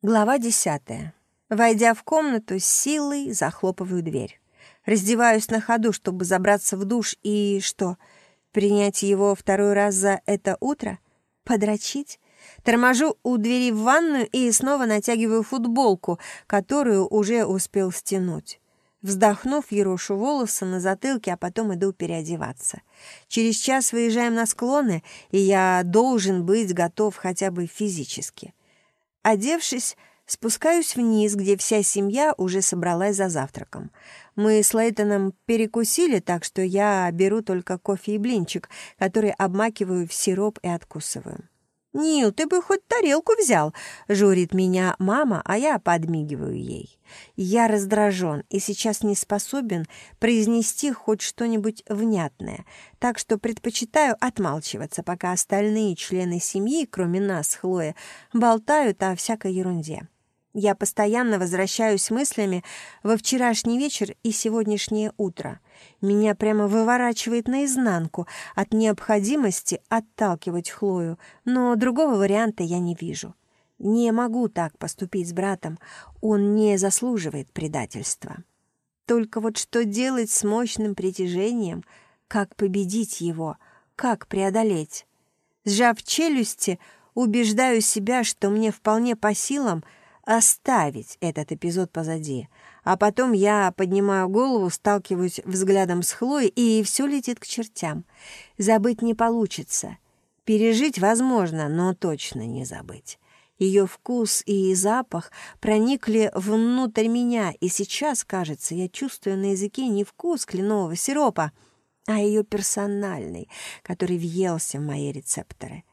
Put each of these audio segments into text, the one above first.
Глава 10. Войдя в комнату, с силой захлопываю дверь. Раздеваюсь на ходу, чтобы забраться в душ и что, принять его второй раз за это утро? Подрочить? Торможу у двери в ванную и снова натягиваю футболку, которую уже успел стянуть. Вздохнув, ерошу волосы на затылке, а потом иду переодеваться. Через час выезжаем на склоны, и я должен быть готов хотя бы физически. Одевшись, спускаюсь вниз, где вся семья уже собралась за завтраком. Мы с Лейтоном перекусили, так что я беру только кофе и блинчик, который обмакиваю в сироп и откусываю. «Нил, ты бы хоть тарелку взял!» — журит меня мама, а я подмигиваю ей. Я раздражен и сейчас не способен произнести хоть что-нибудь внятное, так что предпочитаю отмалчиваться, пока остальные члены семьи, кроме нас с Хлоей, болтают о всякой ерунде. Я постоянно возвращаюсь мыслями во вчерашний вечер и сегодняшнее утро. Меня прямо выворачивает наизнанку от необходимости отталкивать Хлою, но другого варианта я не вижу. Не могу так поступить с братом, он не заслуживает предательства. Только вот что делать с мощным притяжением, как победить его, как преодолеть? Сжав челюсти, убеждаю себя, что мне вполне по силам оставить этот эпизод позади. А потом я поднимаю голову, сталкиваюсь взглядом с Хлоей, и все летит к чертям. Забыть не получится. Пережить возможно, но точно не забыть. Ее вкус и запах проникли внутрь меня, и сейчас, кажется, я чувствую на языке не вкус кленового сиропа, а ее персональный, который въелся в мои рецепторы.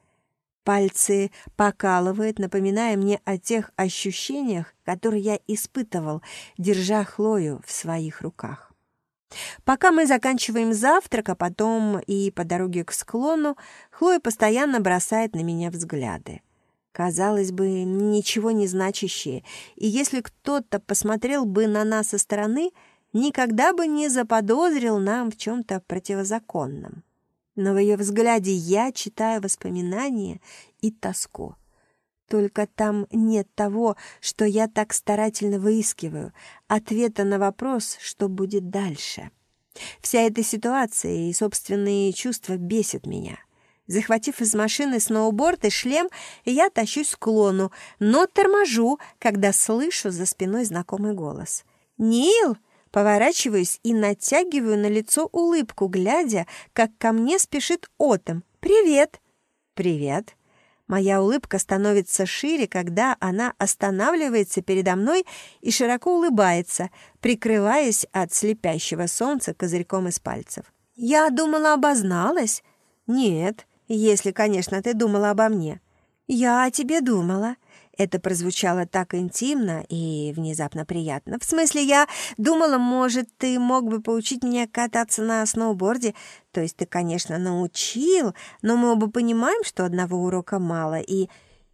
Пальцы покалывает, напоминая мне о тех ощущениях, которые я испытывал, держа Хлою в своих руках. Пока мы заканчиваем завтрак, а потом и по дороге к склону, Хлоя постоянно бросает на меня взгляды. Казалось бы, ничего не значащие, и если кто-то посмотрел бы на нас со стороны, никогда бы не заподозрил нам в чем-то противозаконном. Но в ее взгляде я читаю воспоминания и тоску. Только там нет того, что я так старательно выискиваю, ответа на вопрос, что будет дальше. Вся эта ситуация и собственные чувства бесят меня. Захватив из машины сноуборд и шлем, я тащусь к склону, но торможу, когда слышу за спиной знакомый голос. «Нил!» Поворачиваюсь и натягиваю на лицо улыбку, глядя, как ко мне спешит Отом. «Привет!» «Привет!» Моя улыбка становится шире, когда она останавливается передо мной и широко улыбается, прикрываясь от слепящего солнца козырьком из пальцев. «Я думала, обозналась?» «Нет, если, конечно, ты думала обо мне». «Я о тебе думала». Это прозвучало так интимно и внезапно приятно. В смысле, я думала, может, ты мог бы поучить меня кататься на сноуборде. То есть ты, конечно, научил, но мы оба понимаем, что одного урока мало, и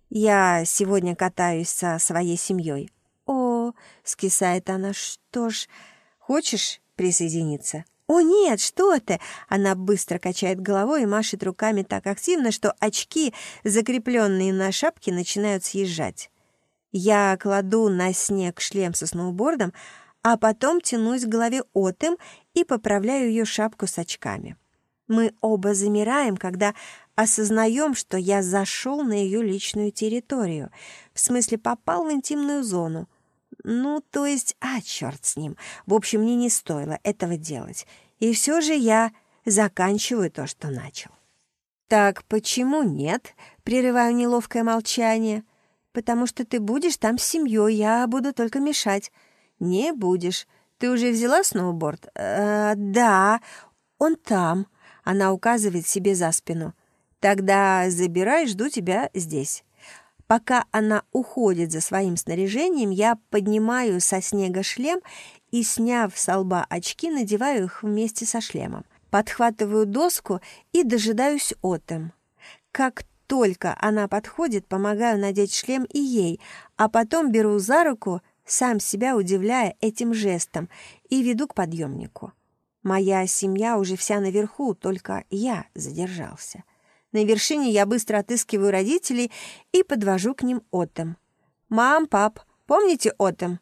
я сегодня катаюсь со своей семьей. О, скисает она, что ж, хочешь присоединиться? «О, нет, что ты!» Она быстро качает головой и машет руками так активно, что очки, закрепленные на шапке, начинают съезжать. Я кладу на снег шлем со сноубордом, а потом тянусь к голове Отом и поправляю ее шапку с очками. Мы оба замираем, когда осознаем, что я зашел на ее личную территорию, в смысле попал в интимную зону. Ну, то есть, черт с ним. В общем, мне не стоило этого делать. И все же я заканчиваю то, что начал. «Так почему нет?» — прерываю неловкое молчание. «Потому что ты будешь там с семьей, я буду только мешать». «Не будешь. Ты уже взяла сноуборд?» «Да, он там». Она указывает себе за спину. «Тогда забирай, жду тебя здесь». Пока она уходит за своим снаряжением, я поднимаю со снега шлем и, сняв со лба очки, надеваю их вместе со шлемом. Подхватываю доску и дожидаюсь Отом. Как только она подходит, помогаю надеть шлем и ей, а потом беру за руку, сам себя удивляя этим жестом, и веду к подъемнику. Моя семья уже вся наверху, только я задержался. На вершине я быстро отыскиваю родителей и подвожу к ним Отом. «Мам, пап, помните Отом?»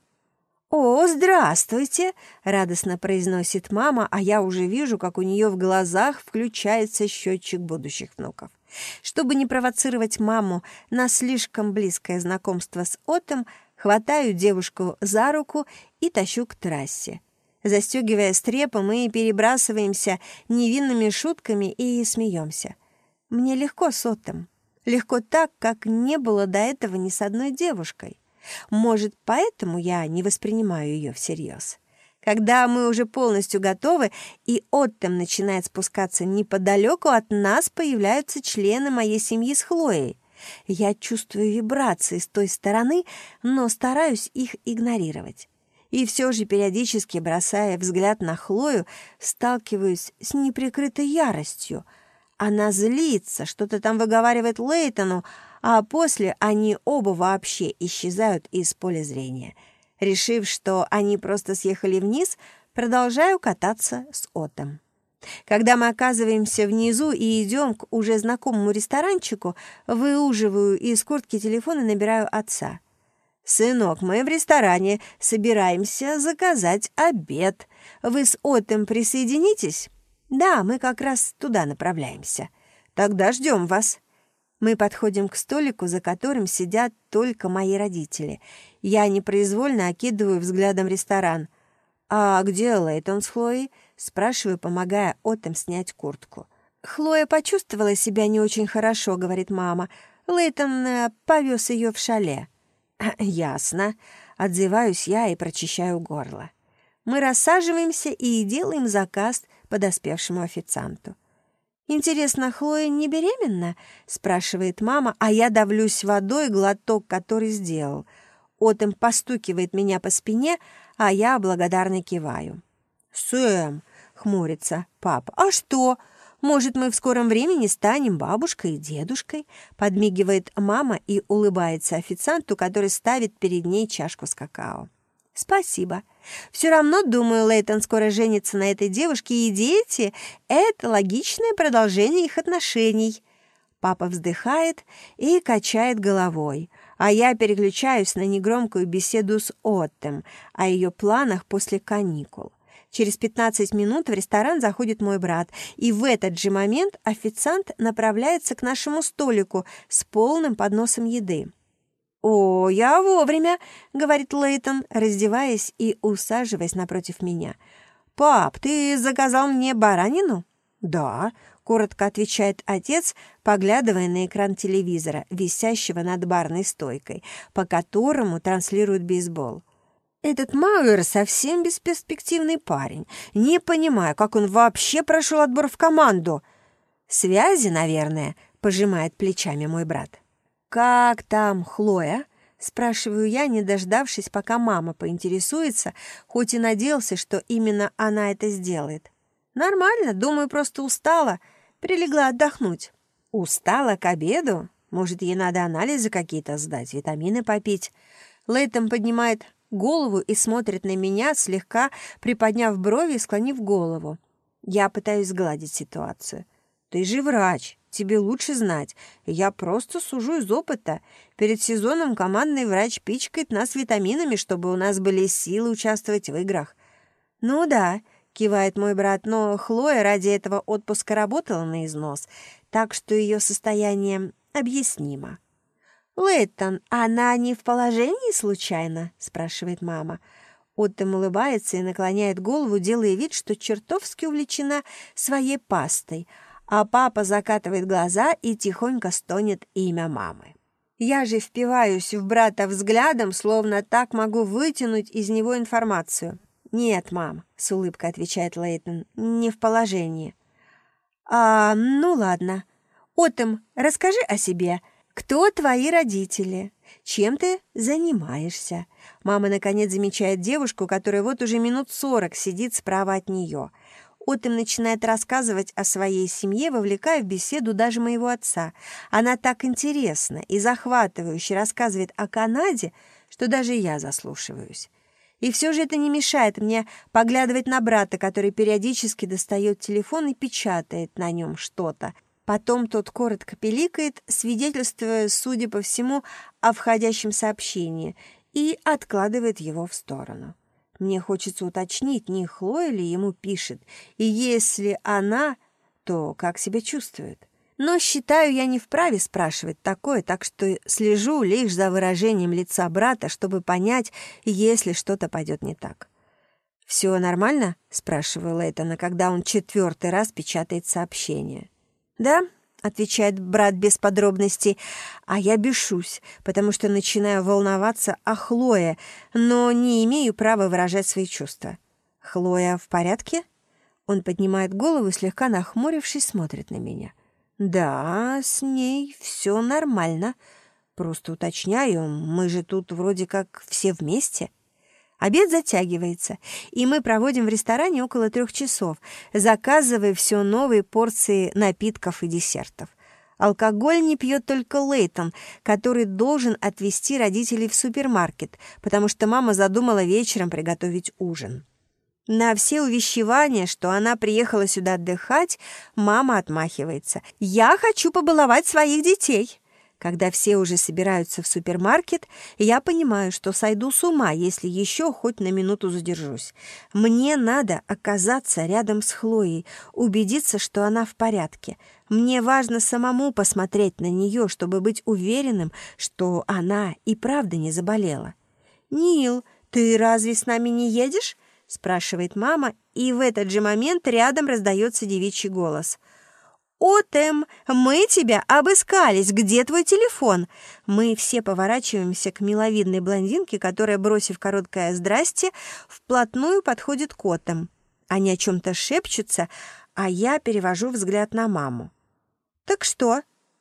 «О, здравствуйте!» — радостно произносит мама, а я уже вижу, как у нее в глазах включается счетчик будущих внуков. Чтобы не провоцировать маму на слишком близкое знакомство с Отом, хватаю девушку за руку и тащу к трассе. Застегивая стрепы, мы перебрасываемся невинными шутками и смеемся. Мне легко с Отом. Легко так, как не было до этого ни с одной девушкой. Может, поэтому я не воспринимаю ее всерьез. Когда мы уже полностью готовы, и Оттом начинает спускаться неподалеку от нас, появляются члены моей семьи с Хлоей. Я чувствую вибрации с той стороны, но стараюсь их игнорировать. И все же, периодически бросая взгляд на Хлою, сталкиваюсь с неприкрытой яростью. Она злится, что-то там выговаривает Лейтону, а после они оба вообще исчезают из поля зрения. Решив, что они просто съехали вниз, продолжаю кататься с Отом. Когда мы оказываемся внизу и идем к уже знакомому ресторанчику, выуживаю из куртки телефон и набираю отца. «Сынок, мы в ресторане, собираемся заказать обед. Вы с Отом присоединитесь?» «Да, мы как раз туда направляемся. Тогда ждем вас». Мы подходим к столику, за которым сидят только мои родители. Я непроизвольно окидываю взглядом ресторан. «А где Лейтон с Хлоей?» — спрашиваю, помогая Отом снять куртку. «Хлоя почувствовала себя не очень хорошо», — говорит мама. «Лейтон повез ее в шале». «Ясно», — отзываюсь я и прочищаю горло. Мы рассаживаемся и делаем заказ подоспевшему официанту. «Интересно, Хлоя не беременна?» — спрашивает мама, а я давлюсь водой, глоток который сделал. Отом постукивает меня по спине, а я благодарно киваю. «Сэм!» — хмурится папа. «А что? Может, мы в скором времени станем бабушкой и дедушкой?» — подмигивает мама и улыбается официанту, который ставит перед ней чашку с какао. «Спасибо. Все равно, думаю, Лейтон скоро женится на этой девушке, и дети — это логичное продолжение их отношений». Папа вздыхает и качает головой, а я переключаюсь на негромкую беседу с Оттом о ее планах после каникул. Через 15 минут в ресторан заходит мой брат, и в этот же момент официант направляется к нашему столику с полным подносом еды. «О, я вовремя», — говорит Лейтон, раздеваясь и усаживаясь напротив меня. «Пап, ты заказал мне баранину?» «Да», — коротко отвечает отец, поглядывая на экран телевизора, висящего над барной стойкой, по которому транслируют бейсбол. «Этот Мауэр совсем бесперспективный парень. Не понимаю, как он вообще прошел отбор в команду». «Связи, наверное», — пожимает плечами мой брат. «Как там Хлоя?» — спрашиваю я, не дождавшись, пока мама поинтересуется, хоть и надеялся, что именно она это сделает. «Нормально, думаю, просто устала. Прилегла отдохнуть». «Устала к обеду? Может, ей надо анализы какие-то сдать, витамины попить?» Лейтон поднимает голову и смотрит на меня, слегка приподняв брови и склонив голову. Я пытаюсь сгладить ситуацию. «Ты же врач, тебе лучше знать. Я просто сужу из опыта. Перед сезоном командный врач пичкает нас витаминами, чтобы у нас были силы участвовать в играх». «Ну да», — кивает мой брат, «но Хлоя ради этого отпуска работала на износ, так что ее состояние объяснимо». «Лейтон, она не в положении случайно?» — спрашивает мама. Оттом улыбается и наклоняет голову, делая вид, что чертовски увлечена своей пастой, а папа закатывает глаза и тихонько стонет имя мамы. Я же впиваюсь в брата взглядом, словно так могу вытянуть из него информацию. «Нет, мам», — с улыбкой отвечает Лейтон, — «не в положении». Ну ладно. Оттом, расскажи о себе. Кто твои родители? Чем ты занимаешься?» Мама, наконец, замечает девушку, которая вот уже минут 40 сидит справа от нее. Оттом начинает рассказывать о своей семье, вовлекая в беседу даже моего отца. Она так интересно и захватывающе рассказывает о Канаде, что даже я заслушиваюсь. И все же это не мешает мне поглядывать на брата, который периодически достает телефон и печатает на нем что-то. Потом тот коротко пиликает, свидетельствуя, судя по всему, о входящем сообщении, и откладывает его в сторону. Мне хочется уточнить, не Хлоя ли ему пишет, и если она, то как себя чувствует. Но считаю, я не вправе спрашивать такое, так что слежу лишь за выражением лица брата, чтобы понять, если что-то пойдет не так. «Все нормально?» — спрашиваю Лейтона, когда он 4-й раз печатает сообщение. «Да», — отвечает брат без подробностей, а я бешусь, потому что начинаю волноваться о Хлое, но не имею права выражать свои чувства. «Хлоя в порядке?» Он поднимает голову и, слегка нахмурившись, смотрит на меня. «Да, с ней все нормально. Просто уточняю, мы же тут вроде как все вместе». Обед затягивается, и мы проводим в ресторане около 3 часов, заказывая все новые порции напитков и десертов. Алкоголь не пьет только Лейтон, который должен отвезти родителей в супермаркет, потому что мама задумала вечером приготовить ужин. На все увещевания, что она приехала сюда отдыхать, мама отмахивается. «Я хочу побаловать своих детей». Когда все уже собираются в супермаркет, я понимаю, что сойду с ума, если еще хоть на минуту задержусь. Мне надо оказаться рядом с Хлоей, убедиться, что она в порядке. Мне важно самому посмотреть на нее, чтобы быть уверенным, что она и правда не заболела. «Нил, ты разве с нами не едешь?» — спрашивает мама, и в этот же момент рядом раздается девичий голос. «Отем, мы тебя обыскались. Где твой телефон?» Мы все поворачиваемся к миловидной блондинке, которая, бросив короткое «здрасте», вплотную подходит к Отем. Они о чем-то шепчутся, а я перевожу взгляд на маму. «Так что?»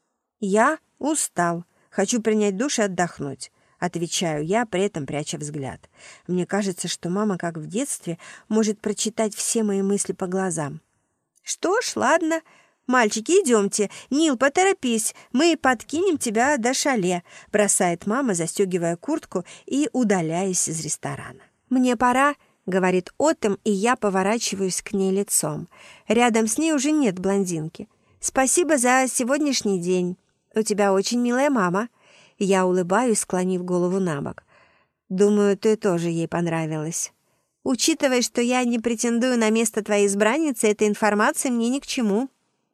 «Я устал. Хочу принять душ и отдохнуть», — отвечаю я, при этом пряча взгляд. Мне кажется, что мама, как в детстве, может прочитать все мои мысли по глазам. «Что ж, ладно. «Мальчики, идемте. Нил, поторопись, мы подкинем тебя до шале», — бросает мама, застегивая куртку и удаляясь из ресторана. «Мне пора», — говорит Отем, и я поворачиваюсь к ней лицом. Рядом с ней уже нет блондинки. «Спасибо за сегодняшний день. У тебя очень милая мама». Я улыбаюсь, склонив голову на бок. «Думаю, ты тоже ей понравилась. Учитывая, что я не претендую на место твоей избранницы, эта информация мне ни к чему».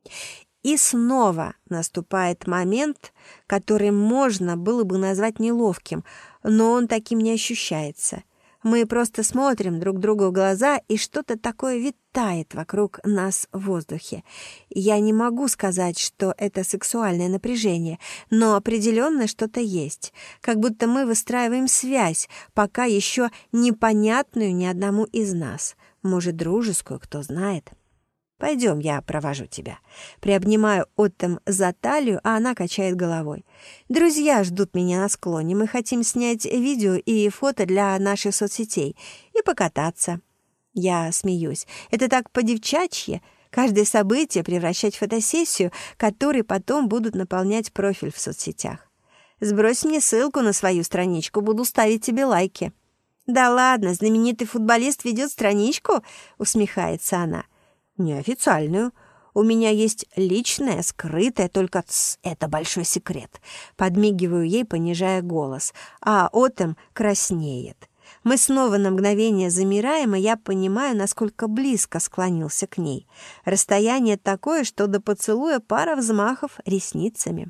И снова наступает момент, который можно было бы назвать неловким, но он таким не ощущается. Мы просто смотрим друг другу в глаза, и что-то такое витает вокруг нас в воздухе. Я не могу сказать, что это сексуальное напряжение, но определенно что-то есть, как будто мы выстраиваем связь, пока еще непонятную ни одному из нас, может, дружескую, кто знает. «Пойдем, я провожу тебя». Приобнимаю Отем за талию, а она качает головой. «Друзья ждут меня на склоне. Мы хотим снять видео и фото для наших соцсетей и покататься». Я смеюсь. Это так по-девчачьи. Каждое событие превращать в фотосессию, которой потом будут наполнять профиль в соцсетях. «Сбрось мне ссылку на свою страничку, буду ставить тебе лайки». «Да ладно, знаменитый футболист ведет страничку?» — усмехается она. «Неофициальную. У меня есть личная, скрытая, только это большой секрет». Подмигиваю ей, понижая голос, а Отем краснеет. Мы снова на мгновение замираем, и я понимаю, насколько близко склонился к ней. Расстояние такое, что до поцелуя пара взмахов ресницами.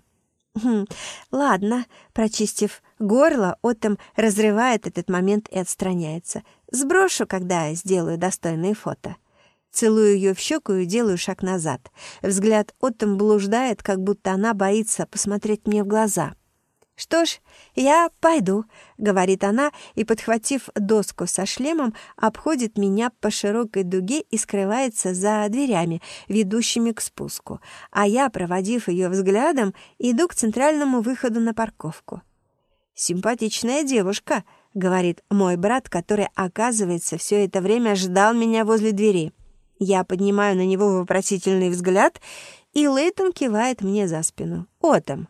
«Ладно», — прочистив горло, Отем разрывает этот момент и отстраняется. «Сброшу, когда сделаю достойные фото». Целую ее в щеку и делаю шаг назад. Взгляд Отем блуждает, как будто она боится посмотреть мне в глаза. «Что ж, я пойду», — говорит она, и, подхватив доску со шлемом, обходит меня по широкой дуге и скрывается за дверями, ведущими к спуску. А я, проводив ее взглядом, иду к центральному выходу на парковку. «Симпатичная девушка», — говорит мой брат, который, оказывается, все это время ждал меня возле двери. Я поднимаю на него вопросительный взгляд, и Лейтон кивает мне за спину. «Отем».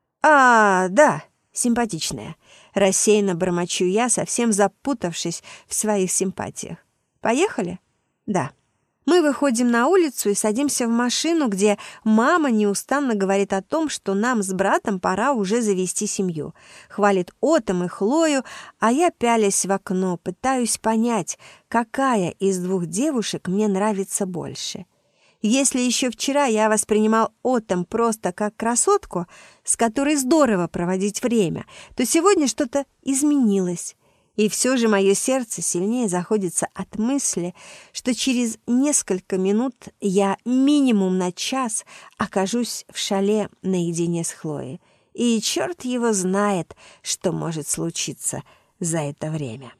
Да, симпатичная». Рассеянно бормочу я, совсем запутавшись в своих симпатиях. «Поехали?» «Да». Мы выходим на улицу и садимся в машину, где мама неустанно говорит о том, что нам с братом пора уже завести семью. Хвалит Отом и Хлою, а я, пялясь в окно, пытаюсь понять, какая из двух девушек мне нравится больше. Если еще вчера я воспринимал Отом просто как красотку, с которой здорово проводить время, то сегодня что-то изменилось. И все же мое сердце сильнее заходится от мысли, что через несколько минут я минимум на час окажусь в шале наедине с Хлоей. И черт его знает, что может случиться за это время.